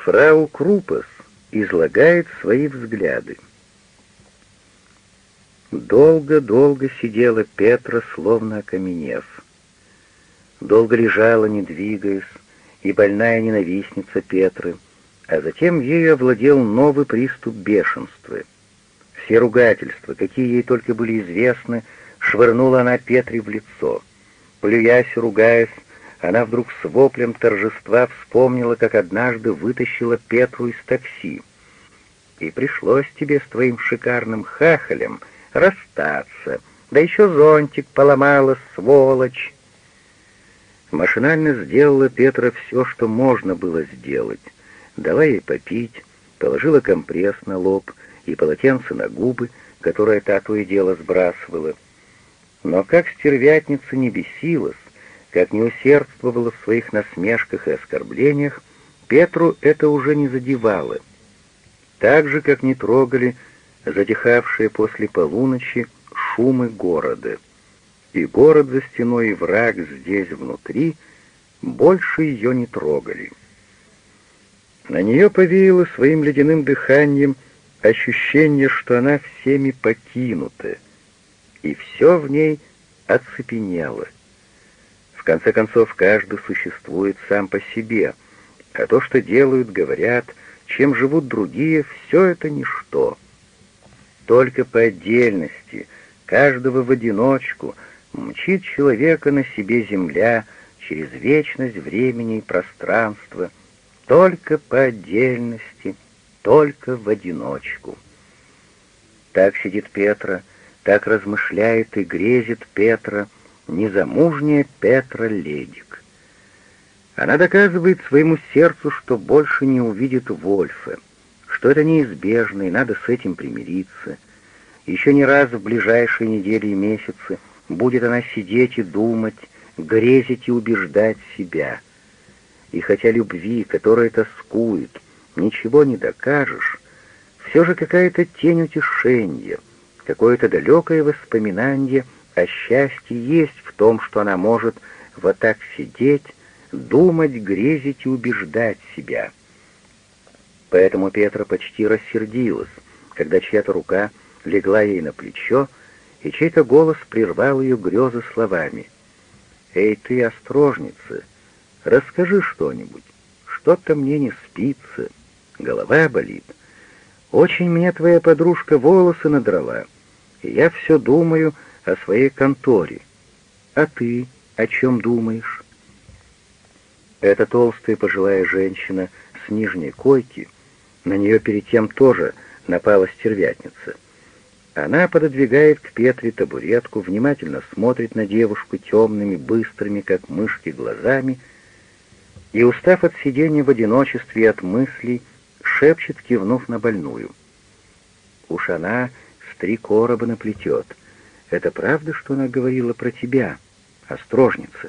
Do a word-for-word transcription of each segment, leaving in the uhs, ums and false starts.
Фрау Крупас излагает свои взгляды. Долго-долго сидела Петра, словно окаменев. Долго лежала, не двигаясь, и больная ненавистница Петры, а затем ею овладел новый приступ бешенства. Все ругательства, какие ей только были известны, швырнула она Петре в лицо. Плюясь и ругаясь, она вдруг с воплем торжества вспомнила, как однажды вытащила Петру из такси. «И пришлось тебе с твоим шикарным хахалем расстаться, да еще зонтик поломала, сволочь!» Машинально сделала Петра все, что можно было сделать. Дала ей попить, положила компресс на лоб и полотенце на губы, которое та то и дело сбрасывала. Но как стервятница не бесилась, как не усердствовала в своих насмешках и оскорблениях, Петру это уже не задевало. Так же, как не трогали затихавшие после полуночи шумы города. И город за стеной, и враг здесь внутри больше ее не трогали. На нее повеяло своим ледяным дыханием ощущение, что она всеми покинута, и все в ней оцепенело. В конце концов, каждый существует сам по себе, а то, что делают, говорят, чем живут другие, все это ничто. Только по отдельности, каждого в одиночку, мчит человека на себе земля через вечность времени и пространства, только по отдельности, только в одиночку. Так сидит Петра, так размышляет и грезит Петра, незамужняя Петра Ледик. Она доказывает своему сердцу, что больше не увидит Вольфа, что это неизбежно, и надо с этим примириться. Еще не раз в ближайшие недели и месяцы будет она сидеть и думать, грезить и убеждать себя. И хотя любви, которая тоскует, ничего не докажешь, все же какая-то тень утешения, какое-то далекое воспоминание о счастье есть в том, что она может вот так сидеть, думать, грезить и убеждать себя. Поэтому Петра почти рассердилась, когда чья-то рука легла ей на плечо, и чей-то голос прервал ее грезы словами: «Эй, ты, острожница, расскажи что-нибудь, что-то мне не спится, голова болит. Очень мне твоя подружка волосы надрала, и я все думаю о своей конторе. А ты о чем думаешь?» Эта толстая пожилая женщина с нижней койки, на нее перед тем тоже напала стервятница. Она пододвигает к Петре табуретку, внимательно смотрит на девушку темными, быстрыми, как мышки, глазами, и, устав от сидения в одиночестве и от мыслей, шепчет, кивнув на больную: «Уж она с три короба наплетет. Это правда, что она говорила про тебя, острожница?»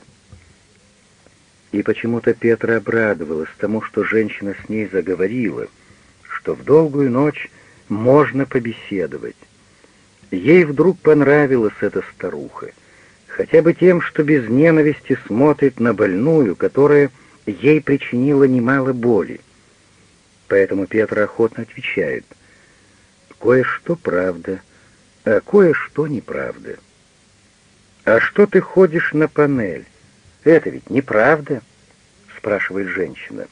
И почему-то Петра обрадовалась тому, что женщина с ней заговорила, что в долгую ночь можно побеседовать. Ей вдруг понравилась эта старуха, хотя бы тем, что без ненависти смотрит на больную, которая ей причинила немало боли. Поэтому Петра охотно отвечает: «Кое-что правда, а кое-что неправда». «А что ты ходишь на панель? Это ведь неправда?» — спрашивает женщина.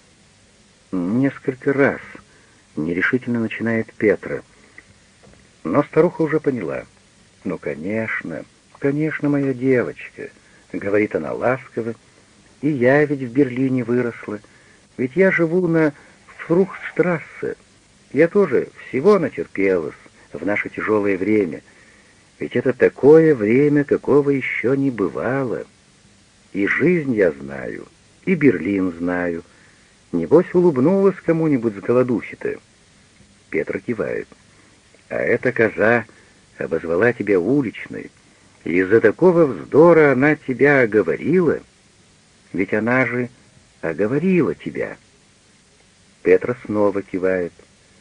«Несколько раз», — нерешительно начинает Петра. Но старуха уже поняла. «Ну, конечно, конечно, моя девочка», — говорит она ласково, — «и я ведь в Берлине выросла, ведь я живу на Фрухтштрассе. Я тоже всего натерпелась в наше тяжелое время, ведь это такое время, какого еще не бывало. И жизнь я знаю, и Берлин знаю. Небось, улыбнулась кому-нибудь с голодухи-то». Петра кивает. «А эта коза обозвала тебя уличной, и из-за такого вздора она тебя оговорила? Ведь она же оговорила тебя». Петра снова кивает.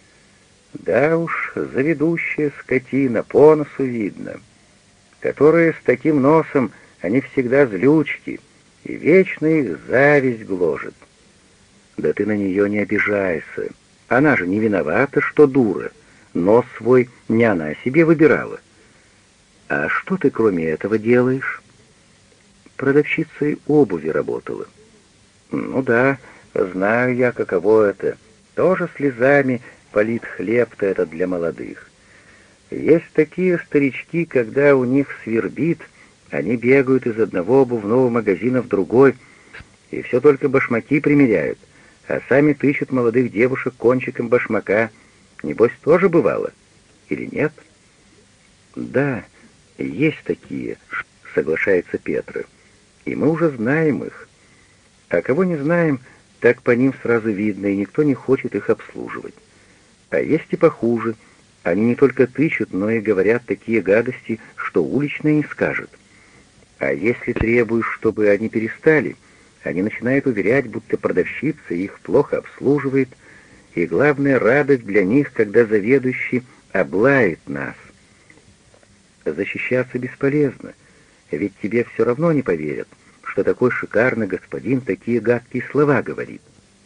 «Да уж, заведущая скотина, по носу видно. Которые с таким носом, они всегда злючки, и вечно их зависть гложет. Да ты на нее не обижайся. Она же не виновата, что дура. Нос свой не она себе выбирала. А что ты кроме этого делаешь? Продавщицей обуви работала. Ну да, знаю я, каково это. Тоже слезами полит хлеб-то это для молодых. Есть такие старички, когда у них свербит, они бегают из одного обувного магазина в другой, и все только башмаки примеряют, а сами тыщут молодых девушек кончиком башмака. Небось, тоже бывало? Или нет? Да, есть такие, соглашается Петра, и мы уже знаем их. А кого не знаем, так по ним сразу видно, и никто не хочет их обслуживать. А есть и похуже. Они не только тычут, но и говорят такие гадости, что уличные не скажет. А если требуешь, чтобы они перестали, они начинают уверять, будто продавщица их плохо обслуживает, и главная радость для них, когда заведующий облает нас. Защищаться бесполезно, ведь тебе все равно не поверят, что такой шикарный господин такие гадкие слова говорит.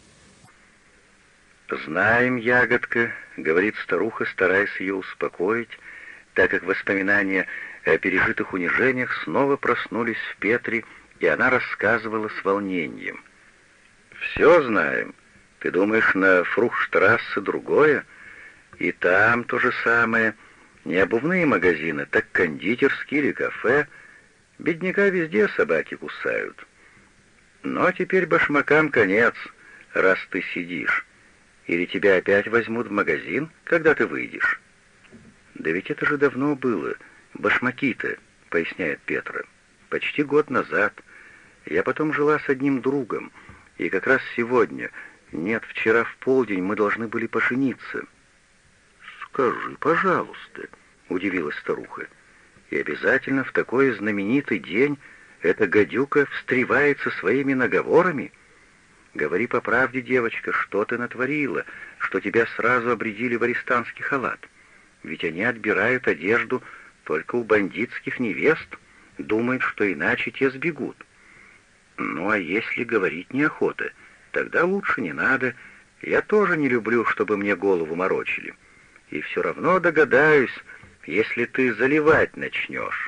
«Знаем, ягодка», — говорит старуха, стараясь ее успокоить, так как воспоминания о пережитых унижениях снова проснулись в Петре, и она рассказывала с волнением. «Все знаем. Ты думаешь, на Фрухштрассе другое? И там то же самое. Не обувные магазины, так кондитерские или кафе. Бедняка везде собаки кусают. Но теперь башмакам конец, раз ты сидишь. Или тебя опять возьмут в магазин, когда ты выйдешь?» «Да ведь это же давно было. Башмаки-то», — поясняет Петра. «Почти год назад. Я потом жила с одним другом, и как раз сегодня, нет, вчера в полдень мы должны были пожениться». «Скажи, пожалуйста», — удивилась старуха, «и обязательно в такой знаменитый день эта гадюка встревает со своими наговорами? Говори по правде, девочка, что ты натворила, что тебя сразу обрядили в арестантский халат? Ведь они отбирают одежду только у бандитских невест, думают, что иначе те сбегут. Ну а если говорить неохота, тогда лучше не надо. Я тоже не люблю, чтобы мне голову морочили. И все равно догадаюсь, если ты заливать начнешь».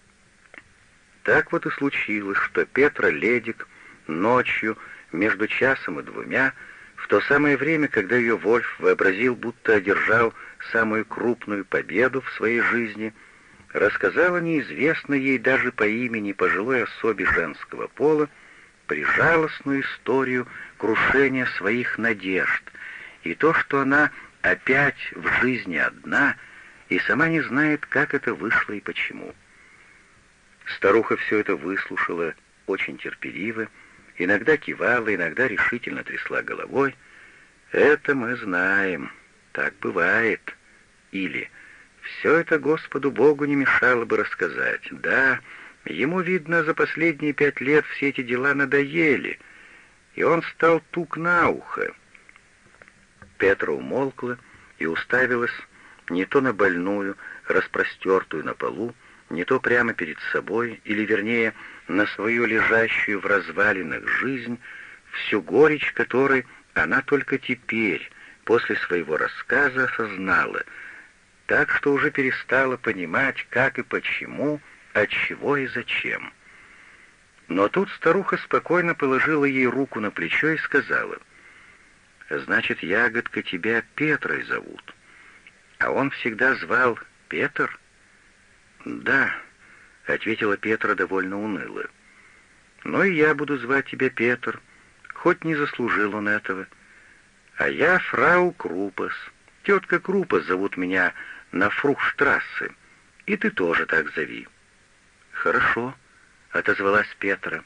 Так вот и случилось, что Петра Ледик ночью, между часом и двумя, в то самое время, когда ее Вольф вообразил, будто одержал самую крупную победу в своей жизни, рассказала неизвестной ей даже по имени пожилой особе женского пола прижалостную историю крушения своих надежд, и то, что она опять в жизни одна, и сама не знает, как это вышло и почему. Старуха все это выслушала очень терпеливо, иногда кивала, иногда решительно трясла головой. «Это мы знаем, так бывает». Или «Все это Господу Богу не мешало бы рассказать. Да, ему, видно, за последние пять лет все эти дела надоели, и он стал тук на ухо». Петра умолкла и уставилась не то на больную, распростертую на полу, не то прямо перед собой, или, вернее, на свою лежащую в развалинах жизнь, всю горечь которой она только теперь, после своего рассказа, осознала, так что уже перестала понимать, как и почему, отчего и зачем. Но тут старуха спокойно положила ей руку на плечо и сказала: «Значит, ягодка, тебя Петрой зовут, а он всегда звал Петр?» «Да», — ответила Петра довольно уныло. «Ну и я буду звать тебя Петр, хоть не заслужил он этого. А я фрау Крупас. Тетка Крупас зовут меня на Фрухштрассе, и ты тоже так зови». «Хорошо», — отозвалась Петра.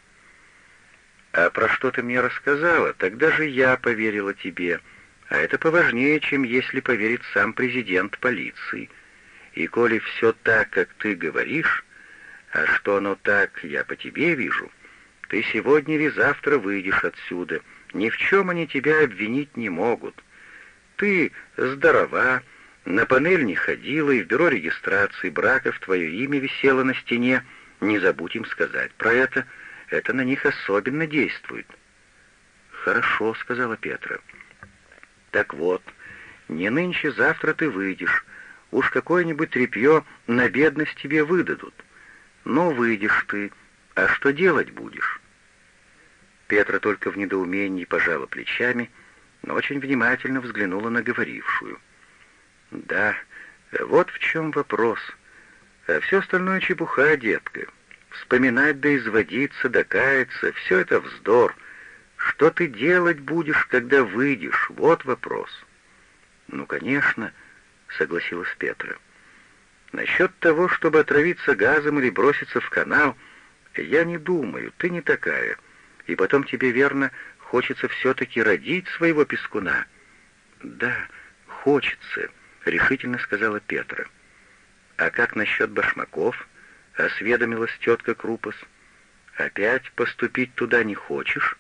«А про что ты мне рассказала, тогда же я поверила тебе, а это поважнее, чем если поверит сам президент полиции. И коли все так, как ты говоришь, а что оно так, я по тебе вижу, ты сегодня или завтра выйдешь отсюда, ни в чем они тебя обвинить не могут. Ты здорова, на панель не ходила, и в бюро регистрации браков твое имя висело на стене, не забудь им сказать про это, это на них особенно действует». «Хорошо», — сказала Петра. «Так вот, не нынче-завтра ты выйдешь. Уж какое-нибудь тряпье на бедность тебе выдадут. Но выйдешь ты, а что делать будешь?» Петра только в недоумении пожала плечами, но очень внимательно взглянула на говорившую. «Да, вот в чем вопрос. А все остальное чепуха, детка. Вспоминать да изводиться, да каяться — все это вздор. Что ты делать будешь, когда выйдешь? Вот вопрос». «Ну, конечно», — согласилась Петра. «Насчет того, чтобы отравиться газом или броситься в канал, я не думаю, ты не такая. И потом тебе, верно, хочется все-таки родить своего пескуна». «Да, хочется», — решительно сказала Петра. «А как насчет башмаков?» — осведомилась тетка Крупас. «Опять поступить туда не хочешь?»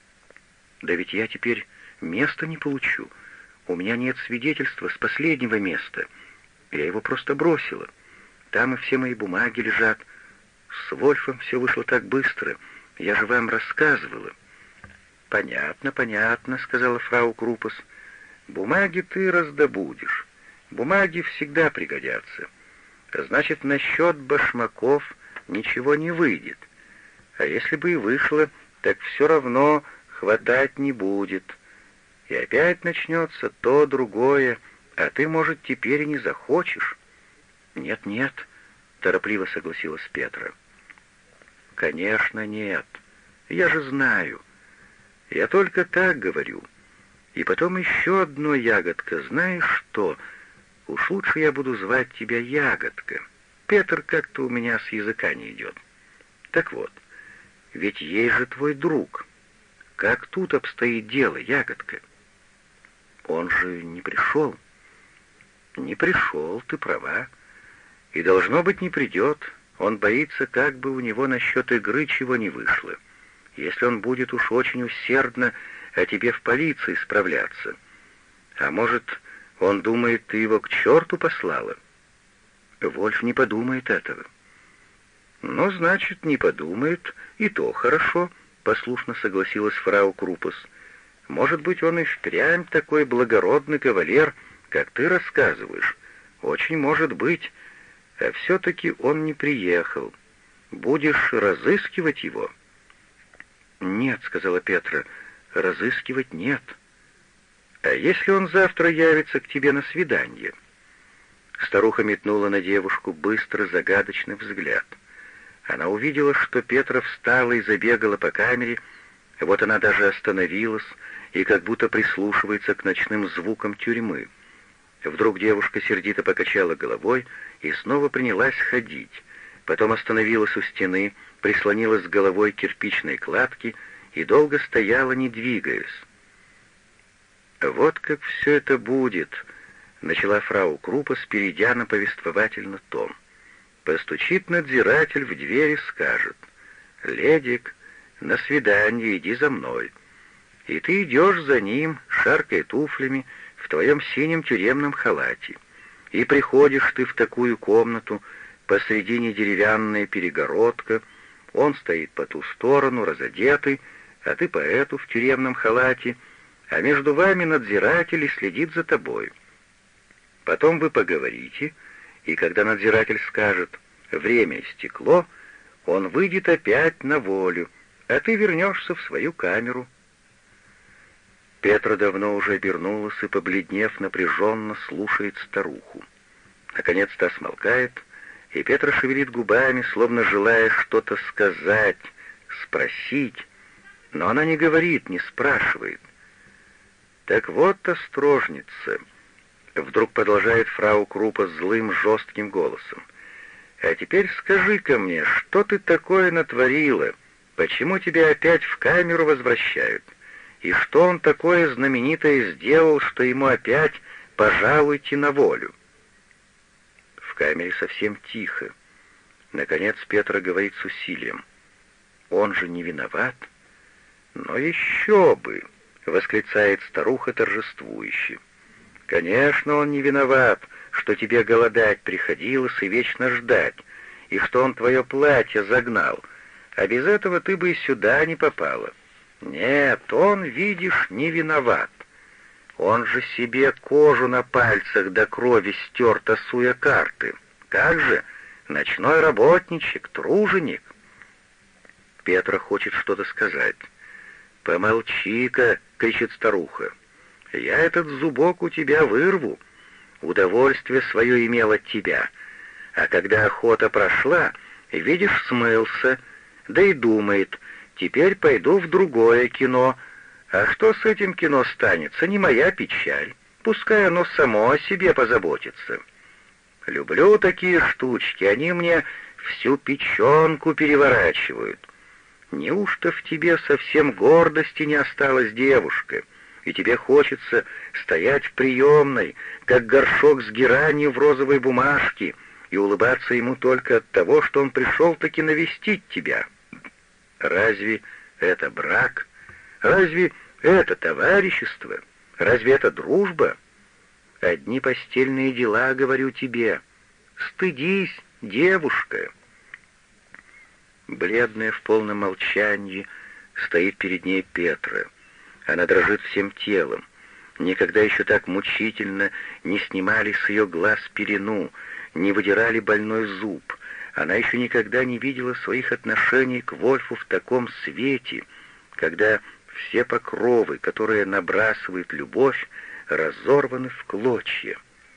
«Да ведь я теперь места не получу. У меня нет свидетельства с последнего места. Я его просто бросила. Там и все мои бумаги лежат. С Вольфом все вышло так быстро. Я же вам рассказывала». «Понятно, понятно», — сказала фрау Крупас. «Бумаги ты раздобудешь. Бумаги всегда пригодятся. Значит, насчет башмаков ничего не выйдет. А если бы и вышло, так все равно хватать не будет. И опять начнется то, другое, а ты, может, теперь и не захочешь». «Нет-нет», — торопливо согласилась Петра. «Конечно, нет. Я же знаю. Я только так говорю. И потом еще одно, Ягодка, знаешь что? Уж лучше я буду звать тебя Ягодка. Петр как-то у меня с языка не идет. Так вот, ведь есть же твой друг. Как тут обстоит дело, Ягодка?» «Он же не пришел». «Не пришел, ты права. И, должно быть, не придет. Он боится, как бы у него насчет игры чего не вышло. Если он будет уж очень усердно о тебе в полиции справляться. А может, он думает, ты его к черту послала?» «Вольф не подумает этого». «Ну, значит, не подумает, и то хорошо», — послушно согласилась фрау Крупас. «Может быть, он и впрямь такой благородный кавалер, как ты рассказываешь. Очень может быть. А все-таки он не приехал. Будешь разыскивать его?» «Нет», — сказала Петра, — «разыскивать нет». «А если он завтра явится к тебе на свидание?» Старуха метнула на девушку быстрый загадочный взгляд. Она увидела, что Петра встала и забегала по камере, вот она даже остановилась и как будто прислушивается к ночным звукам тюрьмы. Вдруг девушка сердито покачала головой и снова принялась ходить, потом остановилась у стены, прислонилась головой к кирпичной кладке и долго стояла, не двигаясь. «Вот как все это будет», — начала фрау Крупас, перейдя на повествовательный тон. «Постучит надзиратель в дверь и скажет: «Ледик, на свидание, иди за мной». И ты идешь за ним, шаркая туфлями, в твоем синем тюремном халате. И приходишь ты в такую комнату, посредине деревянная перегородка, он стоит по ту сторону, разодетый, а ты по эту в тюремном халате, а между вами надзиратель и следит за тобой. Потом вы поговорите, и когда надзиратель скажет «время истекло», он выйдет опять на волю, а ты вернешься в свою камеру. Петра давно уже обернулась и, побледнев, напряженно слушает старуху. Наконец-то смолкает, и Петра шевелит губами, словно желая что-то сказать, спросить, но она не говорит, не спрашивает. «Так вот, острожница», — вдруг продолжает фрау Крупа злым, жестким голосом, «а теперь скажи-ка мне, что ты такое натворила, почему тебя опять в камеру возвращают? И что он такое знаменитое сделал, что ему опять пожалуйте на волю?» В камере совсем тихо. Наконец Петра говорит с усилием: «Он же не виноват?» «Но еще бы!» — восклицает старуха торжествующе. «Конечно, он не виноват, что тебе голодать приходилось и вечно ждать, и что он твое платье загнал, а без этого ты бы и сюда не попала. Нет, он, видишь, не виноват. Он же себе кожу на пальцах до крови стер, тасуя карты. Как же? Ночной работничек, труженик. Петра хочет что-то сказать. «Помолчи-ка!» — кричит старуха. «Я этот зубок у тебя вырву. Удовольствие свое имел от тебя. А когда охота прошла, видишь, смылся, да и думает, теперь пойду в другое кино. А что с этим кино станется, не моя печаль. Пускай оно само о себе позаботится. Люблю такие штучки, они мне всю печенку переворачивают. Неужто в тебе совсем гордости не осталось, девушка, и тебе хочется стоять в приемной, как горшок с геранью в розовой бумажке, и улыбаться ему только от того, что он пришел-таки навестить тебя? Разве это брак? Разве это товарищество? Разве это дружба? Одни постельные дела, говорю тебе. Стыдись, девушка!» Бледная в полном молчании стоит перед ней Петра. Она дрожит всем телом. Никогда еще так мучительно не снимали с ее глаз пелену, не выдирали больной зуб. Она еще никогда не видела своих отношений к Вольфу в таком свете, когда все покровы, которые набрасывает любовь, разорваны в клочья.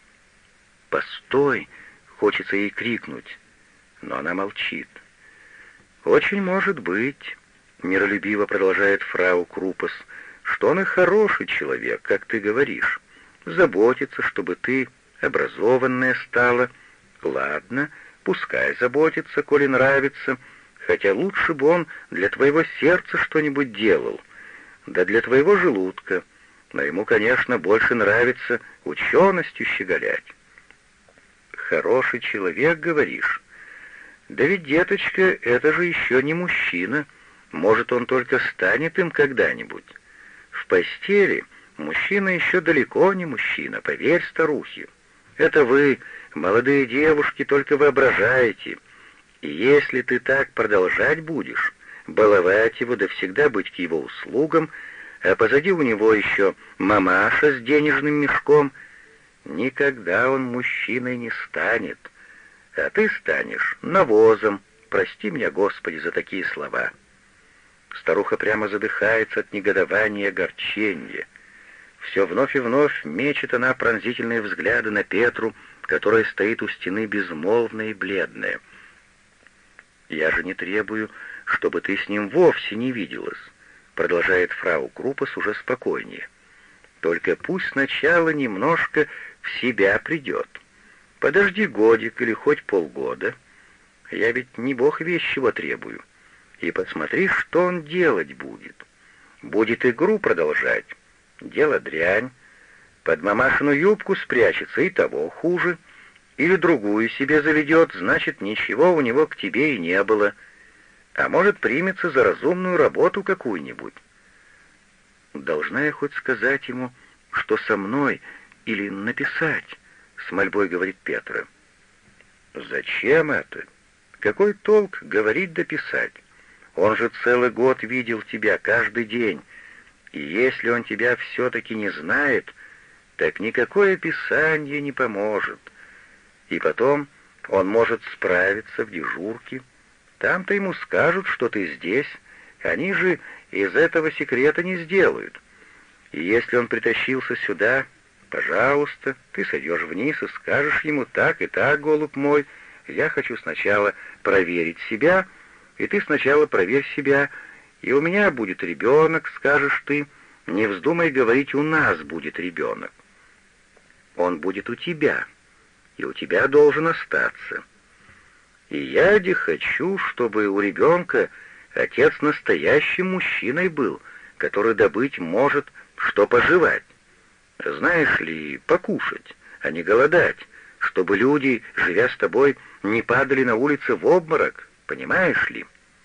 «Постой!» — хочется ей крикнуть, но она молчит. «Очень может быть», — миролюбиво продолжает фрау Крупас, «что он и хороший человек, как ты говоришь, заботится, чтобы ты образованная стала. Ладно, пускай заботится, коли нравится, хотя лучше бы он для твоего сердца что-нибудь делал, да для твоего желудка, но ему, конечно, больше нравится ученостью щеголять». «Хороший человек, говоришь? Да ведь, деточка, это же еще не мужчина. Может, он только станет им когда-нибудь. В постели мужчина еще далеко не мужчина, поверь старухе. Это вы, молодые девушки, только воображаете. И если ты так продолжать будешь, баловать его да всегда быть к его услугам, а позади у него еще мамаша с денежным мешком, никогда он мужчиной не станет. А ты станешь навозом. Прости меня, Господи, за такие слова». Старуха прямо задыхается от негодования и огорчения. Все вновь и вновь мечет она пронзительные взгляды на Петру, которая стоит у стены безмолвная и бледная. «Я же не требую, чтобы ты с ним вовсе не виделась», — продолжает фрау Крупас уже спокойнее. «Только пусть сначала немножко в себя придет. Подожди годик или хоть полгода. Я ведь не бог весть чего требую. И посмотри, что он делать будет. Будет игру продолжать. Дело дрянь. Под мамашину юбку спрячется, и того хуже. Или другую себе заведет, значит, ничего у него к тебе и не было. А может, примется за разумную работу какую-нибудь. Должна я хоть сказать ему, что со мной, или написать?» — с мольбой говорит Петра. «Зачем это? Какой толк говорить да писать? Он же целый год видел тебя каждый день, и если он тебя все-таки не знает, так никакое писание не поможет. И потом он может справиться в дежурке. Там-то ему скажут, что ты здесь, они же из этого секрета не сделают. И если он притащился сюда, пожалуйста, ты сойдешь вниз и скажешь ему: так и так, голубь мой, я хочу сначала проверить себя, и ты сначала проверь себя, и у меня будет ребенок, скажешь ты, не вздумай говорить, у нас будет ребенок. Он будет у тебя, и у тебя должен остаться. И я де хочу, чтобы у ребенка отец настоящим мужчиной был, который добыть может, что пожевать. Знаешь ли, покушать, а не голодать, чтобы люди, живя с тобой, не падали на улице в обморок, понимаешь ли?»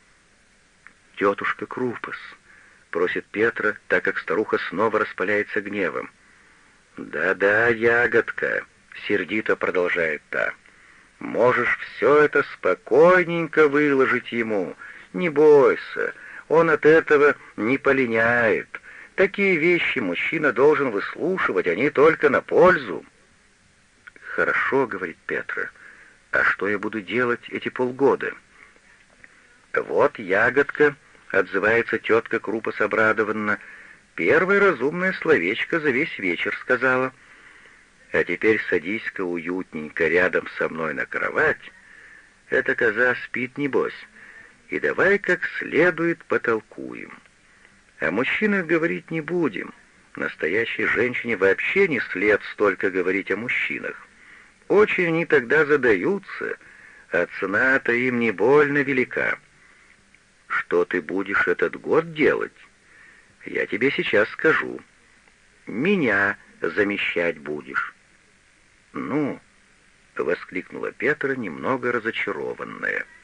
«Тетушка Крупас», — просит Петра, так как старуха снова распаляется гневом. «Да-да, ягодка», — сердито продолжает та, — «можешь все это спокойненько выложить ему, не бойся, Он от этого не полиняет. Такие вещи мужчина должен выслушивать, они только на пользу». «Хорошо», — говорит Петра, — «а что я буду делать эти полгода?» «Вот ягодка», — отзывается тетка Крупас обрадованно, — «первое разумное словечко за весь вечер сказала. А теперь садись-ка уютненько рядом со мной на кровать, эта коза спит небось, и давай как следует потолкуем. О мужчинах говорить не будем, настоящей женщине вообще не след столько говорить о мужчинах. Очень они тогда задаются, а цена-то им не больно велика. Что ты будешь этот год делать? Я тебе сейчас скажу. Меня замещать будешь». «Ну?» — воскликнула Петра, немного разочарованная.